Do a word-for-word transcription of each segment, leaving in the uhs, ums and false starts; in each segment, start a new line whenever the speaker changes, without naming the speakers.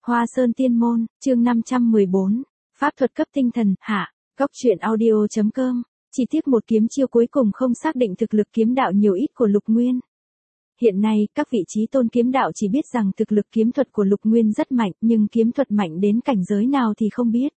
Hoa Sơn Tiên Môn, chương năm trăm mười bốn, Pháp thuật cấp tinh thần, hạ, góc truyện audio.com, chi tiết một kiếm chiêu cuối cùng không xác định thực lực kiếm đạo nhiều ít của Lục Nguyên. Hiện nay, các vị trí tôn kiếm đạo chỉ biết rằng thực lực kiếm thuật của Lục Nguyên rất mạnh, nhưng kiếm thuật mạnh đến cảnh giới nào thì không biết.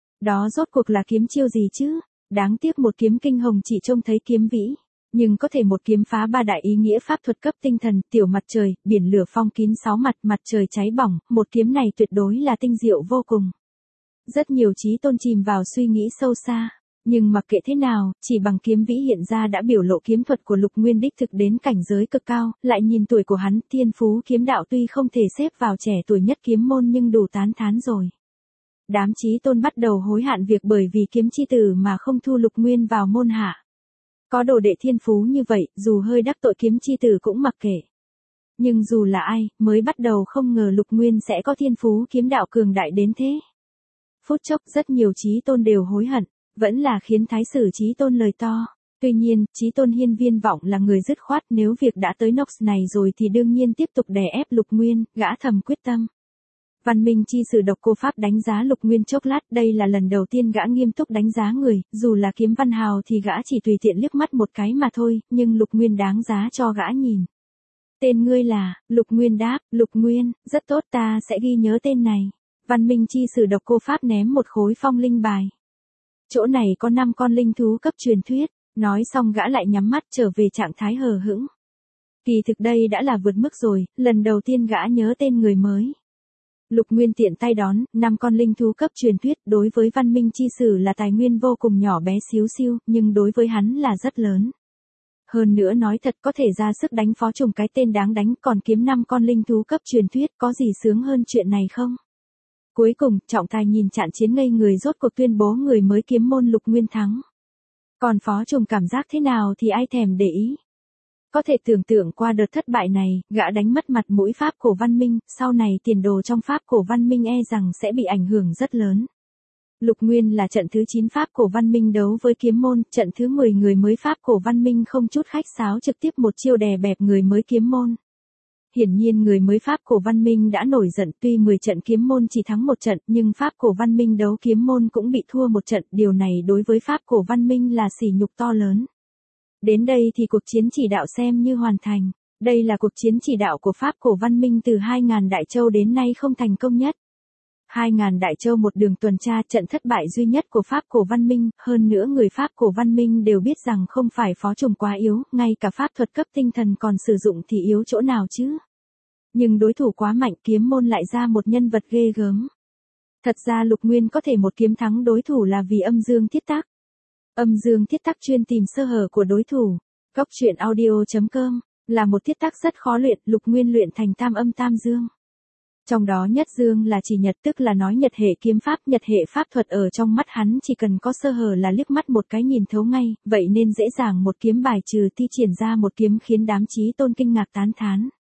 Đó rốt cuộc là kiếm chiêu gì chứ? Đáng tiếc một kiếm kinh hồng chỉ trông thấy kiếm vĩ, nhưng có thể một kiếm phá ba đại ý nghĩa pháp thuật cấp tinh thần, tiểu mặt trời, biển lửa phong kín sáu mặt, mặt trời cháy bỏng, một kiếm này tuyệt đối là tinh diệu vô cùng. Rất nhiều trí tôn chìm vào suy nghĩ sâu xa, nhưng mặc kệ thế nào, chỉ bằng kiếm vĩ hiện ra đã biểu lộ kiếm thuật của Lục Nguyên đích thực đến cảnh giới cực cao, lại nhìn tuổi của hắn, thiên phú kiếm đạo tuy không thể xếp vào trẻ tuổi nhất kiếm môn nhưng đủ tán thán rồi. Đám trí tôn bắt đầu hối hận việc bởi vì kiếm chi tử mà không thu Lục Nguyên vào môn hạ. Có đồ đệ thiên phú như vậy, dù hơi đắc tội kiếm chi tử cũng mặc kệ. Nhưng dù là ai, mới bắt đầu không ngờ Lục Nguyên sẽ có thiên phú kiếm đạo cường đại đến thế. Phút chốc rất nhiều trí tôn đều hối hận, vẫn là khiến thái sử trí tôn lời to. Tuy nhiên, trí tôn Hiên Viên Vọng là người dứt khoát, nếu việc đã tới Nox này rồi thì đương nhiên tiếp tục đè ép Lục Nguyên, gã thầm quyết tâm. Văn Minh chi sử độc cô pháp đánh giá Lục Nguyên chốc lát, đây là lần đầu tiên gã nghiêm túc đánh giá người, dù là kiếm văn hào thì gã chỉ tùy tiện liếc mắt một cái mà thôi, nhưng Lục Nguyên đáng giá cho gã nhìn. Tên ngươi là, Lục Nguyên đáp, Lục Nguyên, rất tốt, ta sẽ ghi nhớ tên này. Văn Minh chi sử độc cô pháp ném một khối phong linh bài. Chỗ này có năm con linh thú cấp truyền thuyết, nói xong gã lại nhắm mắt trở về trạng thái hờ hững. Kỳ thực đây đã là vượt mức rồi, lần đầu tiên gã nhớ tên người mới. Lục Nguyên tiện tay đón, năm con linh thú cấp truyền thuyết, đối với Văn Minh chi sử là tài nguyên vô cùng nhỏ bé xíu xiu, nhưng đối với hắn là rất lớn. Hơn nữa nói thật có thể ra sức đánh phó trùng cái tên đáng đánh, còn kiếm năm con linh thú cấp truyền thuyết có gì sướng hơn chuyện này không? Cuối cùng, trọng tài nhìn trận chiến ngây người rốt cuộc tuyên bố người mới kiếm môn Lục Nguyên thắng. Còn phó trùng cảm giác thế nào thì ai thèm để ý. Có thể tưởng tượng qua đợt thất bại này, gã đánh mất mặt mũi Pháp cổ văn minh, sau này tiền đồ trong Pháp cổ văn minh e rằng sẽ bị ảnh hưởng rất lớn. Lục Nguyên là trận thứ chín Pháp cổ văn minh đấu với kiếm môn, trận thứ mười người mới Pháp cổ văn minh không chút khách sáo trực tiếp một chiêu đè bẹp người mới kiếm môn. Hiển nhiên người mới Pháp cổ văn minh đã nổi giận, tuy mười trận kiếm môn chỉ thắng một trận, nhưng Pháp cổ văn minh đấu kiếm môn cũng bị thua một trận, điều này đối với Pháp cổ văn minh là sỉ nhục to lớn. Đến đây thì cuộc chiến chỉ đạo xem như hoàn thành. Đây là cuộc chiến chỉ đạo của Pháp cổ văn minh từ hai nghìn Đại Châu đến nay không thành công nhất. hai nghìn Đại Châu một đường tuần tra, trận thất bại duy nhất của Pháp cổ văn minh, hơn nữa người Pháp cổ văn minh đều biết rằng không phải phó trùng quá yếu, ngay cả pháp thuật cấp tinh thần còn sử dụng thì yếu chỗ nào chứ. Nhưng đối thủ quá mạnh, kiếm môn lại ra một nhân vật ghê gớm. Thật ra Lục Nguyên có thể một kiếm thắng đối thủ là vì âm dương thiết tắc. Âm dương thiết tắc chuyên tìm sơ hở của đối thủ. Góc truyện audio.com là một thiết tắc rất khó luyện, Lục Nguyên luyện thành tam âm tam dương. Trong đó nhất dương là chỉ nhật, tức là nói nhật hệ kiếm pháp, nhật hệ pháp thuật ở trong mắt hắn chỉ cần có sơ hở là liếc mắt một cái nhìn thấu ngay, vậy nên dễ dàng một kiếm bài trừ thi triển ra một kiếm khiến đám trí tôn kinh ngạc tán thán.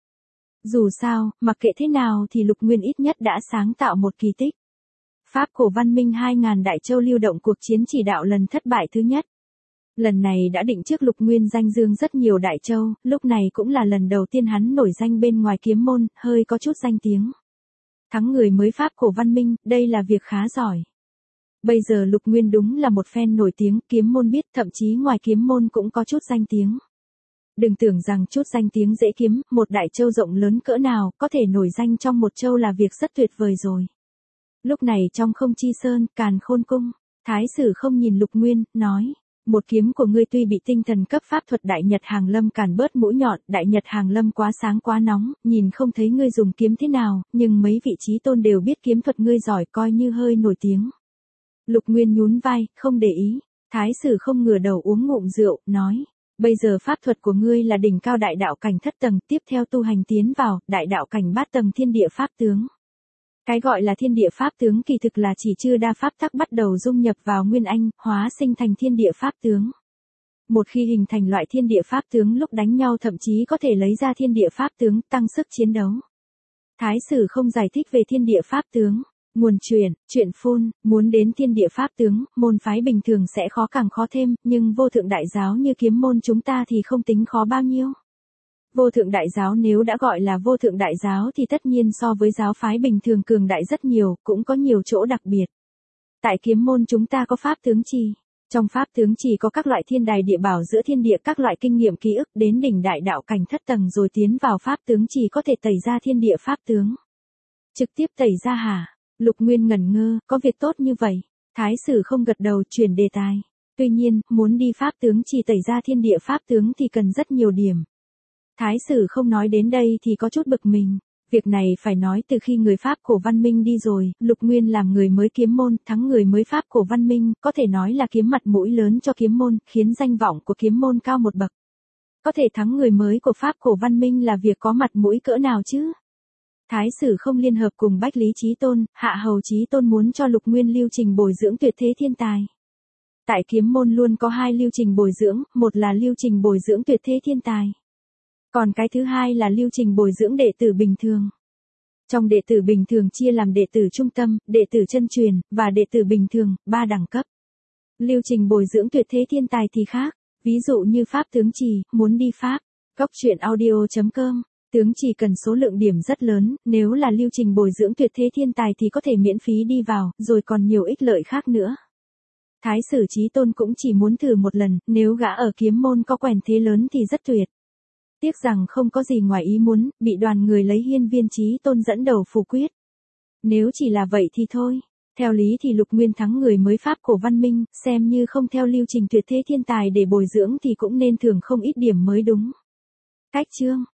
Dù sao, mặc kệ thế nào thì Lục Nguyên ít nhất đã sáng tạo một kỳ tích. Pháp cổ văn minh hai nghìn Đại Châu lưu động cuộc chiến chỉ đạo lần thất bại thứ nhất. Lần này đã định trước Lục Nguyên danh dương rất nhiều Đại Châu, lúc này cũng là lần đầu tiên hắn nổi danh bên ngoài kiếm môn, hơi có chút danh tiếng. Thắng người mới Pháp cổ văn minh, đây là việc khá giỏi. Bây giờ Lục Nguyên đúng là một fan nổi tiếng, kiếm môn biết, thậm chí ngoài kiếm môn cũng có chút danh tiếng. Đừng tưởng rằng chút danh tiếng dễ kiếm, một Đại Châu rộng lớn cỡ nào, có thể nổi danh trong một châu là việc rất tuyệt vời rồi. Lúc này trong Không Chi Sơn, Càn Khôn Cung, thái sử không nhìn Lục Nguyên, nói, một kiếm của ngươi tuy bị tinh thần cấp pháp thuật Đại Nhật Hàng Lâm càn bớt mũi nhọn, Đại Nhật Hàng Lâm quá sáng quá nóng, nhìn không thấy ngươi dùng kiếm thế nào, nhưng mấy vị trí tôn đều biết kiếm thuật ngươi giỏi, coi như hơi nổi tiếng. Lục Nguyên nhún vai, không để ý, thái sử không ngửa đầu uống ngụm rượu, nói, bây giờ pháp thuật của ngươi là đỉnh cao đại đạo cảnh thất tầng, tiếp theo tu hành tiến vào, đại đạo cảnh bát tầng thiên địa pháp tướng. Cái gọi là thiên địa pháp tướng kỳ thực là chỉ chưa đa pháp tắc bắt đầu dung nhập vào nguyên anh, hóa sinh thành thiên địa pháp tướng. Một khi hình thành loại thiên địa pháp tướng lúc đánh nhau thậm chí có thể lấy ra thiên địa pháp tướng, tăng sức chiến đấu. Thái sử không giải thích về thiên địa pháp tướng. Nguồn truyền, chuyện phun, muốn đến thiên địa pháp tướng, môn phái bình thường sẽ khó càng khó thêm, nhưng vô thượng đại giáo như kiếm môn chúng ta thì không tính khó bao nhiêu. Vô thượng đại giáo nếu đã gọi là vô thượng đại giáo thì tất nhiên so với giáo phái bình thường cường đại rất nhiều, cũng có nhiều chỗ đặc biệt. Tại kiếm môn chúng ta có pháp tướng trì. Trong pháp tướng trì có các loại thiên đài địa bảo giữa thiên địa, các loại kinh nghiệm ký ức, đến đỉnh đại đạo cảnh thất tầng rồi tiến vào pháp tướng trì có thể tẩy ra thiên địa pháp tướng. Trực tiếp tẩy ra hả? Lục Nguyên ngẩn ngơ, có việc tốt như vậy. Thái sử không gật đầu, chuyển đề tài. Tuy nhiên, muốn đi pháp tướng trì tẩy ra thiên địa pháp tướng thì cần rất nhiều điểm. Thái sử không nói đến đây thì có chút bực mình. Việc này phải nói từ khi người Pháp cổ văn minh đi rồi, Lục Nguyên làm người mới kiếm môn, thắng người mới Pháp cổ văn minh, có thể nói là kiếm mặt mũi lớn cho kiếm môn, khiến danh vọng của kiếm môn cao một bậc. Có thể thắng người mới của Pháp cổ văn minh là việc có mặt mũi cỡ nào chứ? Thái sử không liên hợp cùng Bách Lý Chí Tôn, Hạ Hầu Chí Tôn muốn cho Lục Nguyên lưu trình bồi dưỡng tuyệt thế thiên tài. Tại kiếm môn luôn có hai lưu trình bồi dưỡng, một là lưu trình bồi dưỡng tuyệt thế thiên tài. Còn cái thứ hai là lưu trình bồi dưỡng đệ tử bình thường. Trong đệ tử bình thường chia làm đệ tử trung tâm, đệ tử chân truyền, và đệ tử bình thường, ba đẳng cấp. Lưu trình bồi dưỡng tuyệt thế thiên tài thì khác, ví dụ như pháp tướng trì, muốn đi pháp, góc truyện audio chấm com, tướng trì cần số lượng điểm rất lớn, nếu là lưu trình bồi dưỡng tuyệt thế thiên tài thì có thể miễn phí đi vào, rồi còn nhiều ích lợi khác nữa. Thái sử Chí Tôn cũng chỉ muốn thử một lần, nếu gã ở kiếm môn có quèn thế lớn thì rất tuyệt. Tiếc rằng không có gì ngoài ý muốn, bị đoàn người lấy Hiên Viên Chí Tôn dẫn đầu phủ quyết. Nếu chỉ là vậy thì thôi. Theo lý thì Lục Nguyên thắng người mới Pháp cổ văn minh, xem như không theo lưu trình tuyệt thế thiên tài để bồi dưỡng thì cũng nên thưởng không ít điểm mới đúng. Cách chương